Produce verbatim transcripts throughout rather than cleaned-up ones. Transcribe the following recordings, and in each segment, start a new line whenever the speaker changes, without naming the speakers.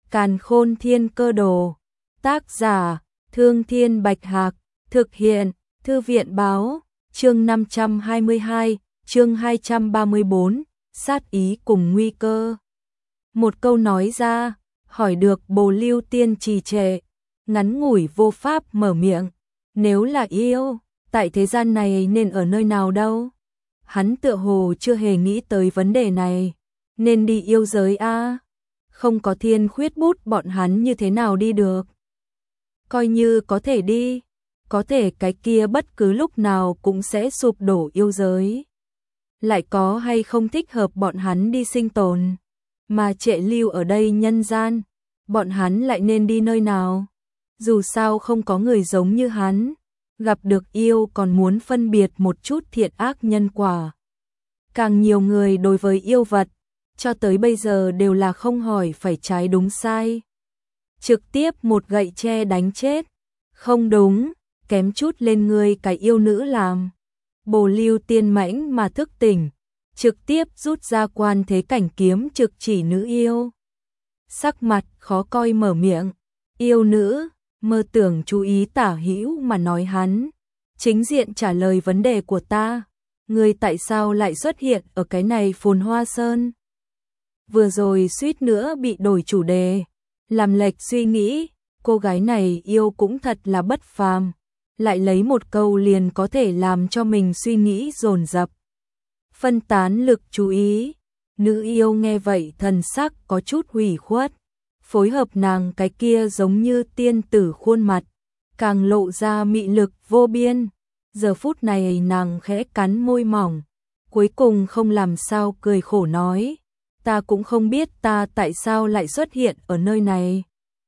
Càn Khôn Thiên Cơ Đồ. Tác giả: Thương Thiên Bạch Hạc. Thực hiện: Thư viện Báo. Chương năm trăm hai mươi hai, chương hai trăm ba mươi bốn, sát ý cùng nguy cơ. Một câu nói ra, hỏi được Bồ Lưu Tiên trì trệ, ngắn ngủi vô pháp mở miệng. Nếu là yêu, tại thế gian này nên ở nơi nào đâu? Hắn tựa hồ chưa hề nghĩ tới vấn đề này. Nên đi yêu giới a? Không có thiên khuyết bút bọn hắn như thế nào đi được? Coi như có thể đi, có thể cái kia bất cứ lúc nào cũng sẽ sụp đổ yêu giới. Lại có hay không thích hợp bọn hắn đi sinh tồn? Mà trệ lưu ở đây nhân gian, bọn hắn lại nên đi nơi nào? Dù sao không có người giống như hắn, gặp được yêu còn muốn phân biệt một chút thiện ác nhân quả. Càng nhiều người đối với yêu vật, cho tới bây giờ đều là không hỏi phải trái đúng sai. Trực tiếp một gậy tre đánh chết. Không đúng, kém chút lên người cái yêu nữ làm. Bồ Lưu Tiên mãnh mà thức tỉnh, trực tiếp rút ra Quan Thế Cảnh kiếm trực chỉ nữ yêu. Sắc mặt khó coi mở miệng, yêu nữ, mơ tưởng chú ý tả hữu mà nói hắn. Chính diện trả lời vấn đề của ta, ngươi tại sao lại xuất hiện ở cái này Phồn Hoa Sơn? Vừa rồi suýt nữa bị đổi chủ đề, làm lệch suy nghĩ, cô gái này yêu cũng thật là bất phàm, lại lấy một câu liền có thể làm cho mình suy nghĩ dồn dập. Phân tán lực chú ý, nữ yêu nghe vậy thần sắc có chút hủy khuất, phối hợp nàng cái kia giống như tiên tử khuôn mặt, càng lộ ra mị lực vô biên. Giờ phút này nàng khẽ cắn môi mỏng, cuối cùng không làm sao cười khổ nói, ta cũng không biết ta tại sao lại xuất hiện ở nơi này.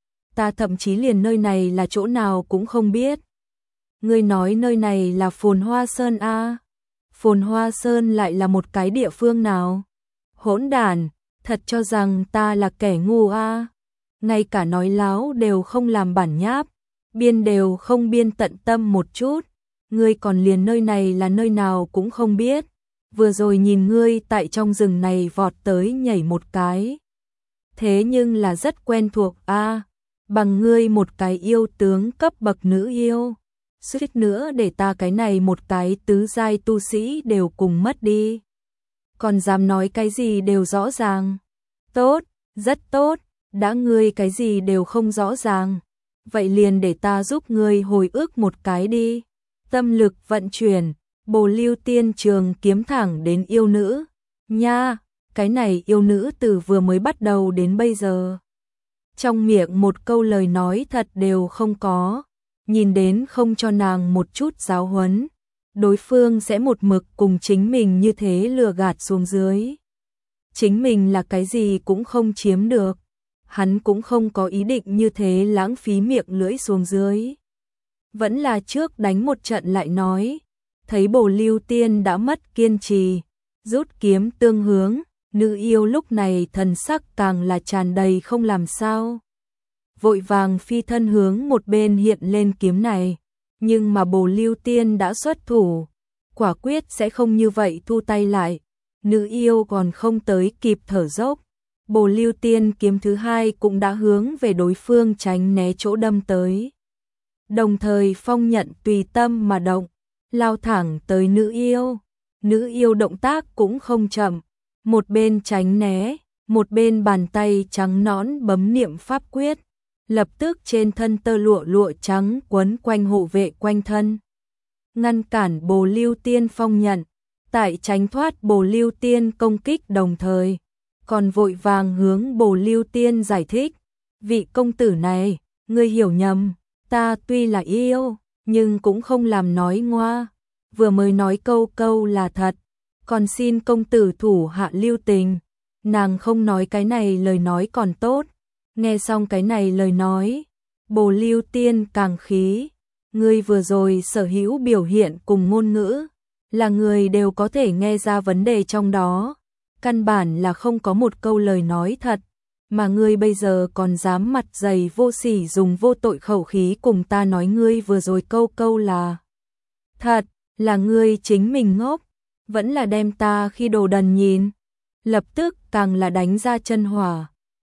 Ta thậm chí liền nơi này là chỗ nào cũng không biết. Ngươi nói nơi này là Phồn Hoa Sơn a? Phồn Hoa Sơn lại là một cái địa phương nào? Hỗn đản, thật cho rằng ta là kẻ ngu a? Ngay cả nói láo đều không làm bản nháp, biên đều không biên tận tâm một chút. Ngươi còn liền nơi này là nơi nào cũng không biết. Vừa rồi nhìn ngươi tại trong rừng này vọt tới nhảy một cái, thế nhưng là rất quen thuộc a. Bằng ngươi một cái yêu tướng cấp bậc nữ yêu, suýt nữa để ta cái này một cái tứ giai tu sĩ đều cùng mất đi. Còn dám nói cái gì đều rõ ràng. Tốt, rất tốt, đã ngươi cái gì đều không rõ ràng, vậy liền để ta giúp ngươi hồi ức một cái đi. Tâm lực vận chuyển, Bồ Lưu Tiên trường kiếm thẳng đến yêu nữ. Nha, cái này yêu nữ từ vừa mới bắt đầu đến bây giờ, trong miệng một câu lời nói thật đều không có, nhìn đến không cho nàng một chút giáo huấn, đối phương sẽ một mực cùng chính mình như thế lừa gạt xuống dưới. Chính mình là cái gì cũng không chiếm được, hắn cũng không có ý định như thế lãng phí miệng lưỡi xuống dưới. Vẫn là trước đánh một trận lại nói. Thấy Bồ Lưu Tiên đã mất kiên trì, rút kiếm tương hướng, nữ yêu lúc này thần sắc càng là tràn đầy không làm sao. Vội vàng phi thân hướng một bên hiện lên kiếm này, nhưng mà Bồ Lưu Tiên đã xuất thủ, quả quyết sẽ không như vậy thu tay lại. Nữ yêu còn không tới kịp thở dốc, Bồ Lưu Tiên kiếm thứ hai cũng đã hướng về đối phương tránh né chỗ đâm tới. Đồng thời phong nhận tùy tâm mà động, lao thẳng tới nữ yêu. Nữ yêu động tác cũng không chậm, một bên tránh né, một bên bàn tay trắng nõn bấm niệm pháp quyết, lập tức trên thân tơ lụa lụa trắng quấn quanh hộ vệ quanh thân, ngăn cản Bồ Lưu Tiên phong nhận. Tại tránh thoát Bồ Lưu Tiên công kích đồng thời, còn vội vàng hướng Bồ Lưu Tiên giải thích, vị công tử này, ngươi hiểu nhầm, ta tuy là yêu, nhưng cũng không làm nói ngoa, vừa mới nói câu câu là thật, còn xin công tử thủ hạ lưu tình. Nàng không nói cái này lời nói còn tốt, nghe xong cái này lời nói, Bồ Lưu Tiên càng khí, ngươi vừa rồi sở hữu biểu hiện cùng ngôn ngữ, là người đều có thể nghe ra vấn đề trong đó, căn bản là không có một câu lời nói thật. Mà ngươi bây giờ còn dám mặt dày vô sỉ dùng vô tội khẩu khí cùng ta nói ngươi vừa rồi câu câu là thật, là ngươi chính mình ngốc, vẫn là đem ta khi đồ đần nhìn. Lập tức càng là đánh ra chân hỏa,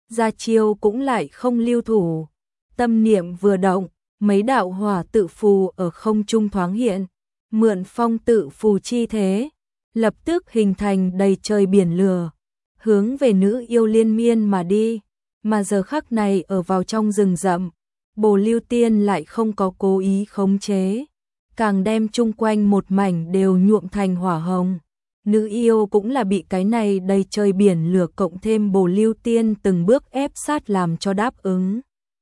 ra chiêu cũng lại không lưu thủ. Tâm niệm vừa động, mấy đạo hỏa tự phù ở không trung thoáng hiện, mượn phong tự phù chi thế, lập tức hình thành đầy trời biển lửa, hướng về nữ yêu liên miên mà đi. Mà giờ khắc này ở vào trong rừng rậm, Bồ Lưu Tiên lại không có cố ý khống chế, càng đem chung quanh một mảnh đều nhuộm thành hỏa hồng. Nữ yêu cũng là bị cái này đầy trời biển lửa cộng thêm Bồ Lưu Tiên từng bước ép sát làm cho đáp ứng.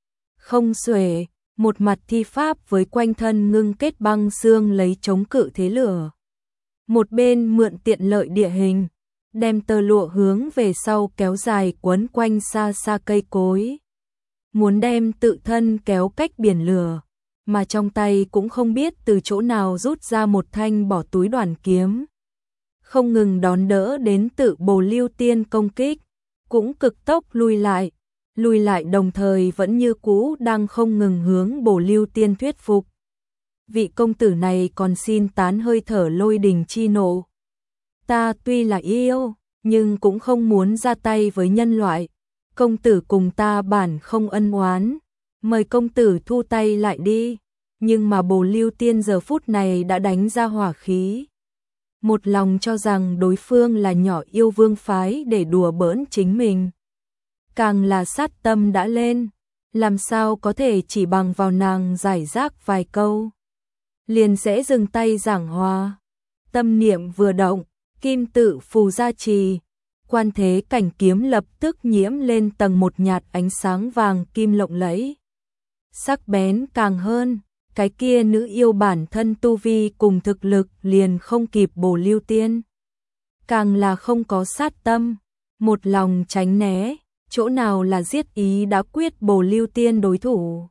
Không xuể, một mặt thi pháp với quanh thân ngưng kết băng xương lấy chống cự thế lửa. Một bên mượn tiện lợi địa hình, đem tơ lụa hướng về sau kéo dài quấn quanh xa xa cây cối. Muốn đem tự thân kéo cách biển lửa, mà trong tay cũng không biết từ chỗ nào rút ra một thanh bỏ túi đoàn kiếm. Không ngừng đón đỡ đến tự Bồ Lưu Tiên công kích, cũng cực tốc lui lại, lui lại đồng thời vẫn như cũ đang không ngừng hướng Bồ Lưu Tiên thuyết phục. Vị công tử này còn xin tán hơi thở lôi đình chi nộ. Ta tuy là yêu, nhưng cũng không muốn ra tay với nhân loại. Công tử cùng ta bản không ân oán, mời công tử thu tay lại đi. Nhưng mà Bồ Lưu Tiên giờ phút này đã đánh ra hỏa khí. Một lòng cho rằng đối phương là nhỏ yêu vương phái để đùa bỡn chính mình. Càng là sát tâm đã lên, làm sao có thể chỉ bằng vào nàng giải rác vài câu. Liền sẽ dừng tay giảng hòa. Tâm niệm vừa động, kim tự phù gia trì, quan thế cảnh kiếm lập tức nhiễm lên tầng một nhạt ánh sáng vàng kim lộng lẫy. Sắc bén càng hơn, cái kia nữ yêu bản thân tu vi cùng thực lực liền không kịp Bồ Lưu Tiên. Càng là không có sát tâm, một lòng tránh né, chỗ nào là giết ý đã quyết Bồ Lưu Tiên đối thủ.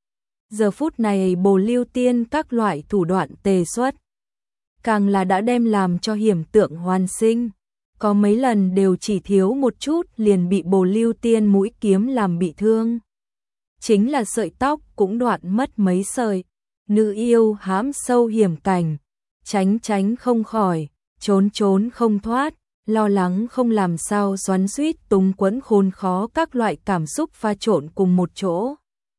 Giờ phút này Bồ Lưu Tiên các loại thủ đoạn tề xuất, càng là đã đem làm cho hiểm tượng hoàn sinh. Có mấy lần đều chỉ thiếu một chút liền bị Bồ Lưu Tiên mũi kiếm làm bị thương. Chính là sợi tóc cũng đoạn mất mấy sợi. Nữ yêu hãm sâu hiểm cảnh, tránh tránh không khỏi, trốn trốn không thoát, lo lắng không làm sao xoắn xuýt túng quẫn khốn khó các loại cảm xúc pha trộn cùng một chỗ.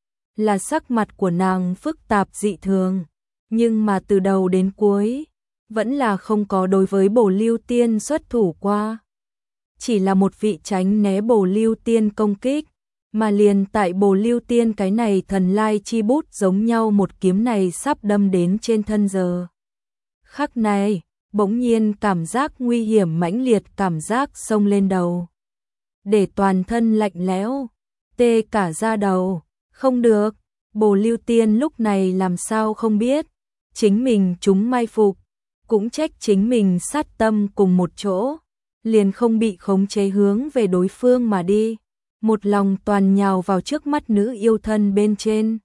Là sắc mặt của nàng phức tạp dị thường, nhưng mà từ đầu đến cuối, vẫn là không có đối với Bồ Lưu Tiên xuất thủ qua. Chỉ là một vị tránh né Bồ Lưu Tiên công kích, mà liền tại Bồ Lưu Tiên cái này thần lai chi bút giống nhau một kiếm này sắp đâm đến trên thân giờ. Khắc này, bỗng nhiên cảm giác nguy hiểm mãnh liệt cảm giác xông lên đầu. Để toàn thân lạnh lẽo, tê cả da đầu, không được, Bồ Lưu Tiên lúc này làm sao không biết, chính mình chúng mai phục, cũng trách chính mình sát tâm cùng một chỗ, liền không bị khống chế hướng về đối phương mà đi. Một lòng toàn nhào vào trước mắt nữ yêu thân bên trên,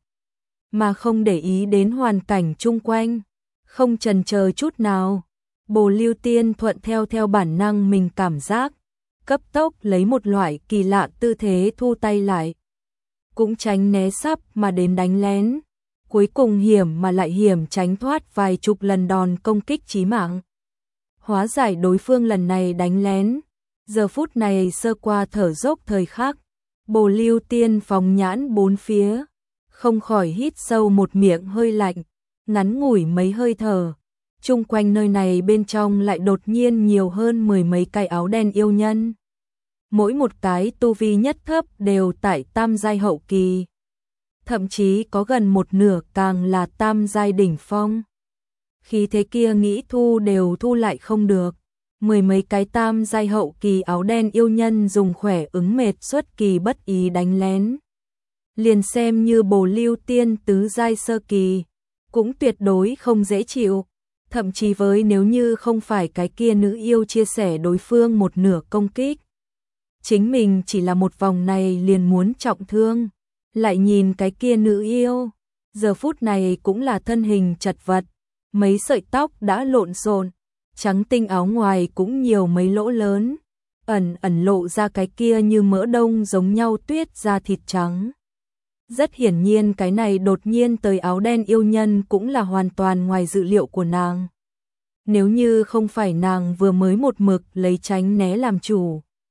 mà không để ý đến hoàn cảnh chung quanh, không chần chờ chút nào. Bồ Lưu Tiên thuận theo theo bản năng mình cảm giác, cấp tốc lấy một loại kỳ lạ tư thế thu tay lại, cũng tránh né sắp mà đến đánh lén, cuối cùng hiểm mà lại hiểm tránh thoát vài chục lần đòn công kích chí mạng. Hóa giải đối phương lần này đánh lén, giờ phút này sơ qua thở dốc thời khắc. Bồ Lưu Tiên phóng nhãn bốn phía, không khỏi hít sâu một miệng hơi lạnh, ngắn ngủi mấy hơi thở. Chung quanh nơi này bên trong lại đột nhiên nhiều hơn mười mấy cái áo đen yêu nhân. Mỗi một cái tu vi nhất thấp đều tại tam giai hậu kỳ. Thậm chí có gần một nửa càng là tam giai đỉnh phong. Khi thế kia nghĩ thu đều thu lại không được. Mười mấy cái tam giai hậu kỳ áo đen yêu nhân dùng khỏe ứng mệt xuất kỳ bất ý đánh lén. Liền xem như Bồ Lưu Tiên tứ giai sơ kỳ, cũng tuyệt đối không dễ chịu. Thậm chí với nếu như không phải cái kia nữ yêu chia sẻ đối phương một nửa công kích, chính mình chỉ là một vòng này liền muốn trọng thương. Lại nhìn cái kia nữ yêu, giờ phút này cũng là thân hình chật vật, mấy sợi tóc đã lộn xộn, trắng tinh áo ngoài cũng nhiều mấy lỗ lớn, ẩn ẩn lộ ra cái kia như mỡ đông giống nhau tuyết da thịt trắng. Rất hiển nhiên cái này đột nhiên tới áo đen yêu nhân cũng là hoàn toàn ngoài dự liệu của nàng. Nếu như không phải nàng vừa mới một mực lấy tránh né làm chủ,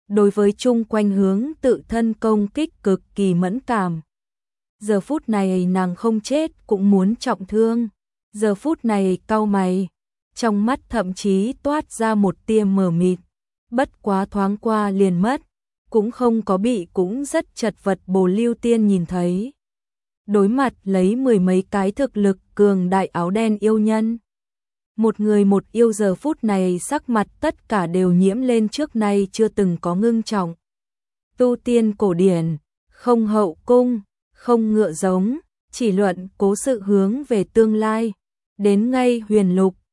đối với chung quanh hướng tự thân công kích cực kỳ mẫn cảm. Giờ phút này nàng không chết cũng muốn trọng thương, giờ phút này cau mày, trong mắt thậm chí toát ra một tia mờ mịt, bất quá thoáng qua liền mất, cũng không có bị cũng rất chật vật Bồ Lưu Tiên nhìn thấy. Đối mặt lấy mười mấy cái thực lực cường đại áo đen yêu nhân. Một người một yêu giờ phút này sắc mặt tất cả đều nhiễm lên trước nay chưa từng có ngưng trọng. Tu tiên cổ điển, không hậu cung, không ngựa giống, chỉ luận cố sự hướng về tương lai. Đến ngay huyền lục,